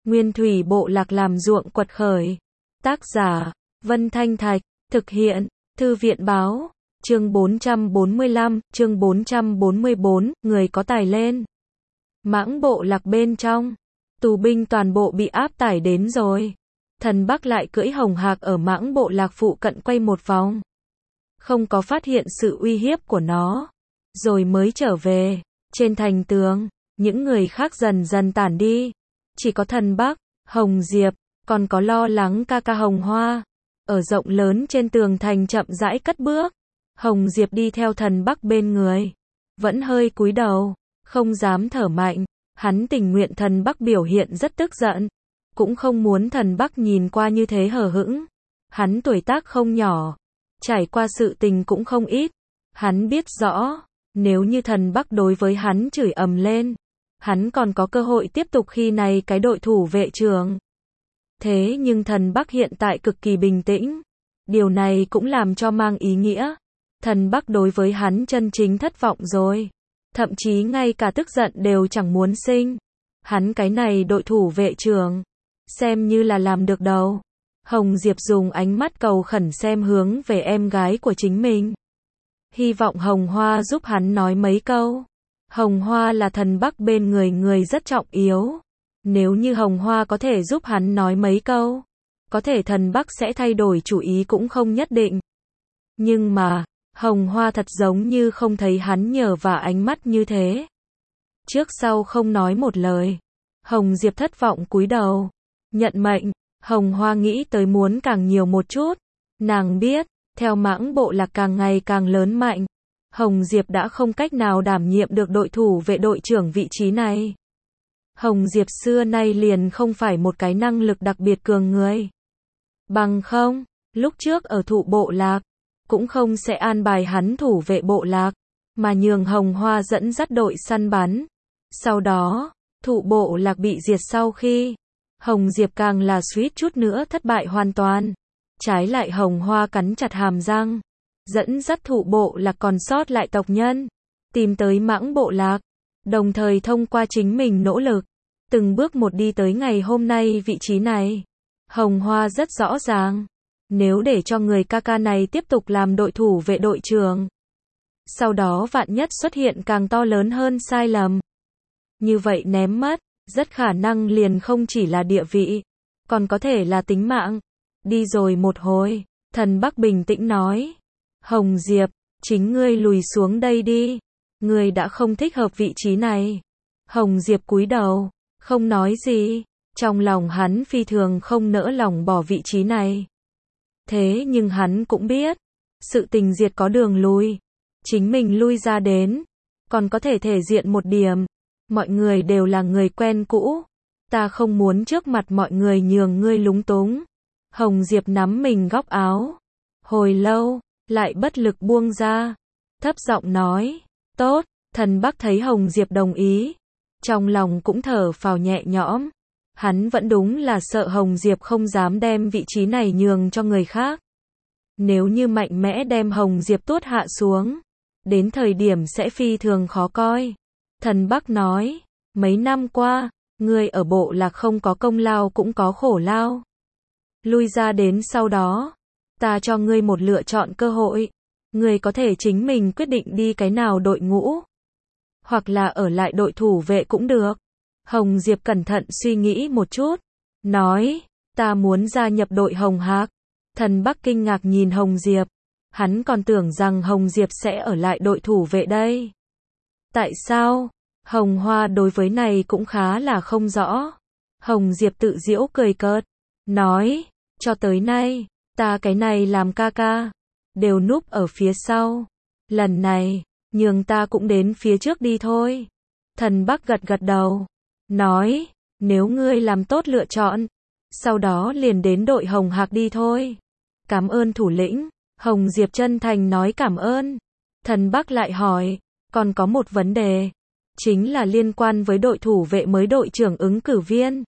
Nguyên thủy bộ lạc làm ruộng quật khởi. Tác giả, Vân Thanh Thạch, thực hiện, Thư viện báo, chương 445, chương 444, người có tài lên. Mãng bộ lạc bên trong, tù binh toàn bộ bị áp tải đến rồi. Thần Bắc lại cưỡi hồng hạc ở mãng bộ lạc phụ cận quay một vòng. Không có phát hiện sự uy hiếp của nó. Rồi mới trở về. Trên thành tường, những người khác dần dần tản đi. Chỉ có Thần Bắc, Hồng Diệp, còn có lo lắng ca ca Hồng Hoa. Ở rộng lớn trên tường thành chậm rãi cất bước. Hồng Diệp đi theo Thần Bắc bên người. Vẫn hơi cúi đầu, không dám thở mạnh. Hắn tình nguyện Thần Bắc biểu hiện rất tức giận. Cũng không muốn Thần Bắc nhìn qua như thế hờ hững. Hắn tuổi tác không nhỏ. Trải qua sự tình cũng không ít. Hắn biết rõ, nếu như Thần Bắc đối với hắn chửi ầm lên, hắn còn có cơ hội tiếp tục khi này cái đội thủ vệ trưởng. Thế nhưng Thần Bắc hiện tại cực kỳ bình tĩnh. Điều này cũng làm cho mang ý nghĩa. Thần Bắc đối với hắn chân chính thất vọng rồi. Thậm chí ngay cả tức giận đều chẳng muốn sinh. Hắn cái này đội thủ vệ trưởng, xem như là làm được đâu. Hồng Diệp dùng ánh mắt cầu khẩn xem hướng về em gái của chính mình. Hy vọng Hồng Hoa giúp hắn nói mấy câu. Hồng Hoa là Thần Bắc bên người rất trọng yếu. Nếu như Hồng Hoa có thể giúp hắn nói mấy câu, có thể Thần Bắc sẽ thay đổi chủ ý cũng không nhất định. Nhưng mà, Hồng Hoa thật giống như không thấy hắn nhờ vả ánh mắt như thế. Trước sau không nói một lời. Hồng Diệp thất vọng cúi đầu. Nhận mệnh, Hồng Hoa nghĩ tới muốn càng nhiều một chút. Nàng biết, theo mãng bộ lạc càng ngày càng lớn mạnh, Hồng Diệp đã không cách nào đảm nhiệm được đội thủ vệ đội trưởng vị trí này. Hồng Diệp xưa nay liền không phải một cái năng lực đặc biệt cường người. Bằng không, lúc trước ở thụ bộ lạc, cũng không sẽ an bài hắn thủ vệ bộ lạc, mà nhường Hồng Hoa dẫn dắt đội săn bắn. Sau đó, thụ bộ lạc bị diệt sau khi, Hồng Diệp càng là suýt chút nữa thất bại hoàn toàn. Trái lại Hồng Hoa cắn chặt hàm răng, dẫn dắt thụ bộ lạc còn sót lại tộc nhân, tìm tới mãng bộ lạc, đồng thời thông qua chính mình nỗ lực, từng bước một đi tới ngày hôm nay vị trí này. Hồng Hoa rất rõ ràng, nếu để cho người ca ca này tiếp tục làm đội thủ vệ đội trưởng, sau đó vạn nhất xuất hiện càng to lớn hơn sai lầm, như vậy ném mất, rất khả năng liền không chỉ là địa vị, còn có thể là tính mạng. Đi rồi một hồi, Thần Bắc bình tĩnh nói. Hồng Diệp, chính ngươi lùi xuống đây đi. Ngươi đã không thích hợp vị trí này. Hồng Diệp cúi đầu, không nói gì. Trong lòng hắn phi thường không nỡ lòng bỏ vị trí này. Thế nhưng hắn cũng biết, sự tình diệt có đường lui. Chính mình lui ra đến, còn có thể diện một điểm. Mọi người đều là người quen cũ. Ta không muốn trước mặt mọi người nhường ngươi lúng túng. Hồng Diệp nắm mình góc áo. Hồi lâu, lại bất lực buông ra. Thấp giọng nói, tốt. Thần Bắc thấy Hồng Diệp đồng ý. Trong lòng cũng thở phào nhẹ nhõm. Hắn vẫn đúng là sợ Hồng Diệp không dám đem vị trí này nhường cho người khác. Nếu như mạnh mẽ đem Hồng Diệp tuốt hạ xuống, đến thời điểm sẽ phi thường khó coi. Thần Bắc nói, mấy năm qua, ngươi ở bộ lạc không có công lao cũng có khổ lao. Lui ra đến sau đó, ta cho ngươi một lựa chọn cơ hội. Ngươi có thể chính mình quyết định đi cái nào đội ngũ, hoặc là ở lại đội thủ vệ cũng được. Hồng Diệp cẩn thận suy nghĩ một chút, nói, ta muốn gia nhập đội Hồng Hạc. Thần Bắc kinh ngạc nhìn Hồng Diệp, hắn còn tưởng rằng Hồng Diệp sẽ ở lại đội thủ vệ đây. Tại sao? Hồng Hoa đối với này cũng khá là không rõ. Hồng Diệp tự giễu cười cợt, nói, cho tới nay, ta cái này làm ca ca, đều núp ở phía sau. Lần này, nhường ta cũng đến phía trước đi thôi. Thần Bắc gật gật đầu, nói, nếu ngươi làm tốt lựa chọn, sau đó liền đến đội Hồng Hạc đi thôi. Cảm ơn thủ lĩnh. Hồng Diệp chân thành nói cảm ơn. Thần Bắc lại hỏi, còn có một vấn đề, chính là liên quan với đội thủ vệ mới đội trưởng ứng cử viên.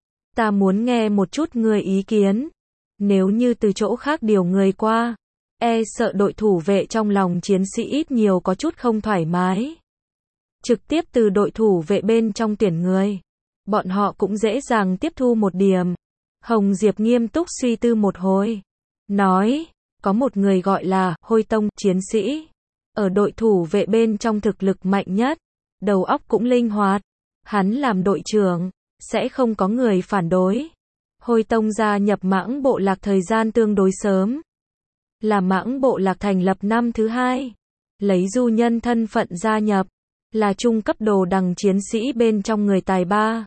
Ta muốn nghe một chút người ý kiến. Nếu như từ chỗ khác điều người qua, e sợ đội thủ vệ trong lòng chiến sĩ ít nhiều có chút không thoải mái. Trực tiếp từ đội thủ vệ bên trong tuyển người, bọn họ cũng dễ dàng tiếp thu một điểm. Hồng Diệp nghiêm túc suy tư một hồi. Nói, có một người gọi là Hôi Tông, chiến sĩ. Ở đội thủ vệ bên trong thực lực mạnh nhất. Đầu óc cũng linh hoạt. Hắn làm đội trưởng, sẽ không có người phản đối. Hôi Tông gia nhập Mãng Bộ Lạc thời gian tương đối sớm. Là Mãng Bộ Lạc thành lập năm thứ 2. Lấy du nhân thân phận gia nhập. Là trung cấp đồ đằng chiến sĩ bên trong người tài ba.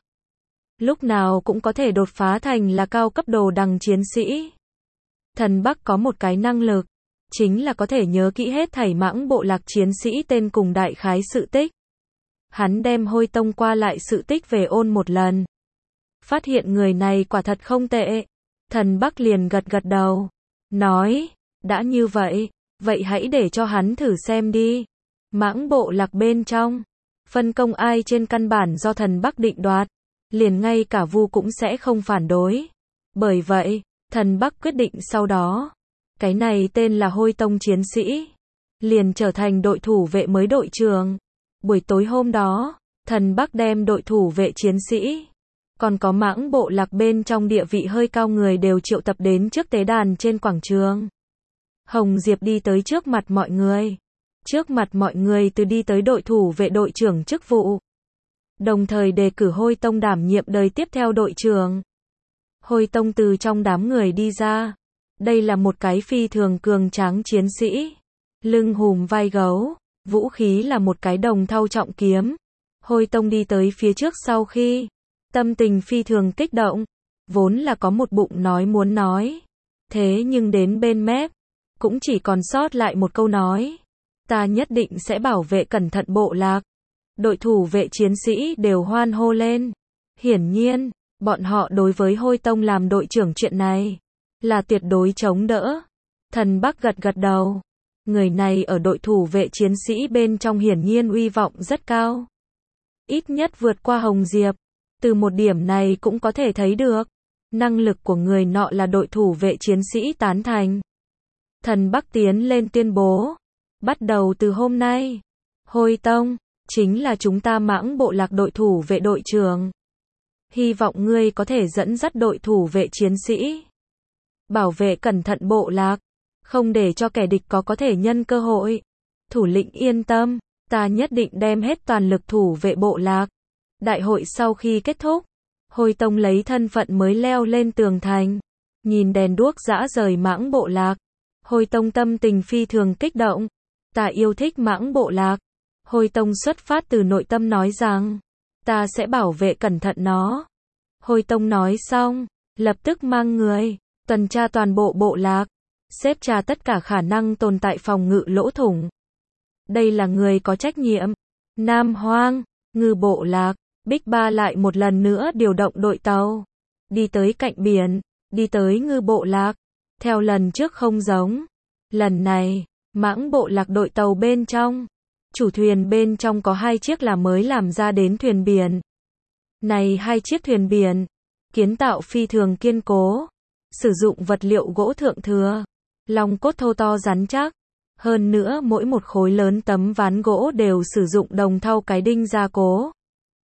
Lúc nào cũng có thể đột phá thành là cao cấp đồ đằng chiến sĩ. Thần Bắc có một cái năng lực. Chính là có thể nhớ kỹ hết thảy Mãng Bộ Lạc chiến sĩ tên cùng đại khái sự tích. Hắn đem Hôi Tông qua lại sự tích về ôn một lần. Phát hiện người này quả thật không tệ. Thần Bắc liền gật gật đầu. Nói, đã như vậy, vậy hãy để cho hắn thử xem đi. Mãng Bộ Lạc bên trong, phân công ai trên căn bản do Thần Bắc định đoạt. Liền ngay cả Vu cũng sẽ không phản đối. Bởi vậy, Thần Bắc quyết định sau đó. Cái này tên là Hôi Tông chiến sĩ. Liền trở thành đội thủ vệ mới đội trưởng. Buổi tối hôm đó, Thần Bắc đem đội thủ vệ chiến sĩ. Còn có Mãng Bộ Lạc bên trong địa vị hơi cao người đều triệu tập đến trước tế đàn trên quảng trường. Hồng Diệp đi tới trước mặt mọi người. Trước mặt mọi người từ đi tới đội thủ vệ đội trưởng chức vụ. Đồng thời đề cử Hôi Tông đảm nhiệm đời tiếp theo đội trưởng. Hôi Tông từ trong đám người đi ra. Đây là một cái phi thường cường tráng chiến sĩ. Lưng hùm vai gấu. Vũ khí là một cái đồng thau trọng kiếm. Hôi Tông đi tới phía trước sau khi. Tâm tình phi thường kích động. Vốn là có một bụng nói muốn nói. Thế nhưng đến bên mép. Cũng chỉ còn sót lại một câu nói. Ta nhất định sẽ bảo vệ cẩn thận bộ lạc. Đội thủ vệ chiến sĩ đều hoan hô lên. Hiển nhiên, bọn họ đối với Hôi Tông làm đội trưởng chuyện này. Là tuyệt đối chống đỡ. Thần Bắc gật gật đầu. Người này ở đội thủ vệ chiến sĩ bên trong hiển nhiên uy vọng rất cao. Ít nhất vượt qua Hồng Diệp. Từ một điểm này cũng có thể thấy được. Năng lực của người nọ là đội thủ vệ chiến sĩ tán thành. Thần Bắc tiến lên tuyên bố. Bắt đầu từ hôm nay. Hôi Tông, chính là chúng ta Mãng Bộ Lạc đội thủ vệ đội trưởng. Hy vọng ngươi có thể dẫn dắt đội thủ vệ chiến sĩ. Bảo vệ cẩn thận bộ lạc. Không để cho kẻ địch có thể nhân cơ hội. Thủ lĩnh yên tâm, ta nhất định đem hết toàn lực thủ vệ bộ lạc. Đại hội sau khi kết thúc, Hôi Tông lấy thân phận mới leo lên tường thành. Nhìn đèn đuốc rã rời Mãng Bộ Lạc. Hôi Tông tâm tình phi thường kích động. Ta yêu thích Mãng Bộ Lạc. Hôi Tông xuất phát từ nội tâm nói rằng, ta sẽ bảo vệ cẩn thận nó. Hôi Tông nói xong, lập tức mang người, tuần tra toàn bộ bộ lạc, xếp tra tất cả khả năng tồn tại phòng ngự lỗ thủng. Đây là người có trách nhiệm. Nam Hoang, Ngư Bộ Lạc, Bích Ba lại một lần nữa điều động đội tàu. Đi tới cạnh biển, đi tới Ngư Bộ Lạc. Theo lần trước không giống. Lần này, Mãng Bộ Lạc đội tàu bên trong. Chủ thuyền bên trong có 2 chiếc là mới làm ra đến thuyền biển. Này 2 chiếc thuyền biển, kiến tạo phi thường kiên cố. Sử dụng vật liệu gỗ thượng thừa. Lòng cốt thô to rắn chắc. Hơn nữa mỗi một khối lớn tấm ván gỗ đều sử dụng đồng thau cái đinh gia cố.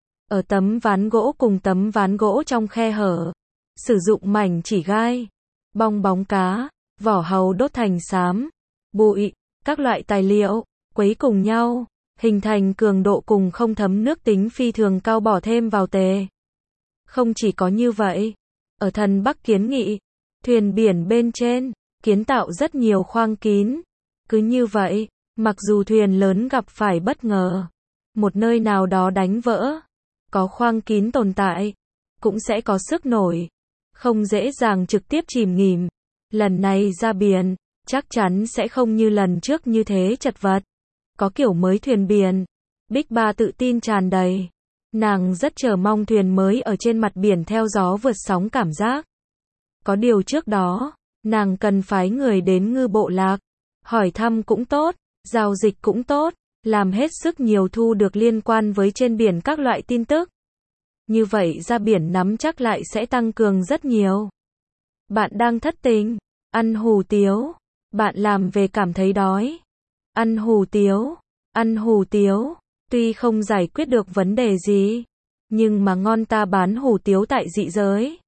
Ở tấm ván gỗ cùng tấm ván gỗ trong khe hở. Sử dụng mảnh chỉ gai. Bong bóng cá. Vỏ hàu đốt thành xám. Bụi. Các loại tài liệu. Quấy cùng nhau. Hình thành cường độ cùng không thấm nước tính phi thường cao bỏ thêm vào tề. Không chỉ có như vậy. Ở Thần Bắc kiến nghị. Thuyền biển bên trên. Kiến tạo rất nhiều khoang kín. Cứ như vậy. Mặc dù thuyền lớn gặp phải bất ngờ. Một nơi nào đó đánh vỡ. Có khoang kín tồn tại. Cũng sẽ có sức nổi. Không dễ dàng trực tiếp chìm nghỉm. Lần này ra biển. Chắc chắn sẽ không như lần trước như thế chật vật. Có kiểu mới thuyền biển. Bích Ba tự tin tràn đầy. Nàng rất chờ mong thuyền mới ở trên mặt biển theo gió vượt sóng cảm giác. Có điều trước đó, nàng cần phái người đến Ngư Bộ Lạc. Hỏi thăm cũng tốt, giao dịch cũng tốt, làm hết sức nhiều thu được liên quan với trên biển các loại tin tức. Như vậy ra biển nắm chắc lại sẽ tăng cường rất nhiều. Bạn đang thất tình, ăn hủ tiếu, bạn làm về cảm thấy đói. Ăn hủ tiếu, tuy không giải quyết được vấn đề gì, Nhưng mà ngon ta bán hủ tiếu tại dị giới.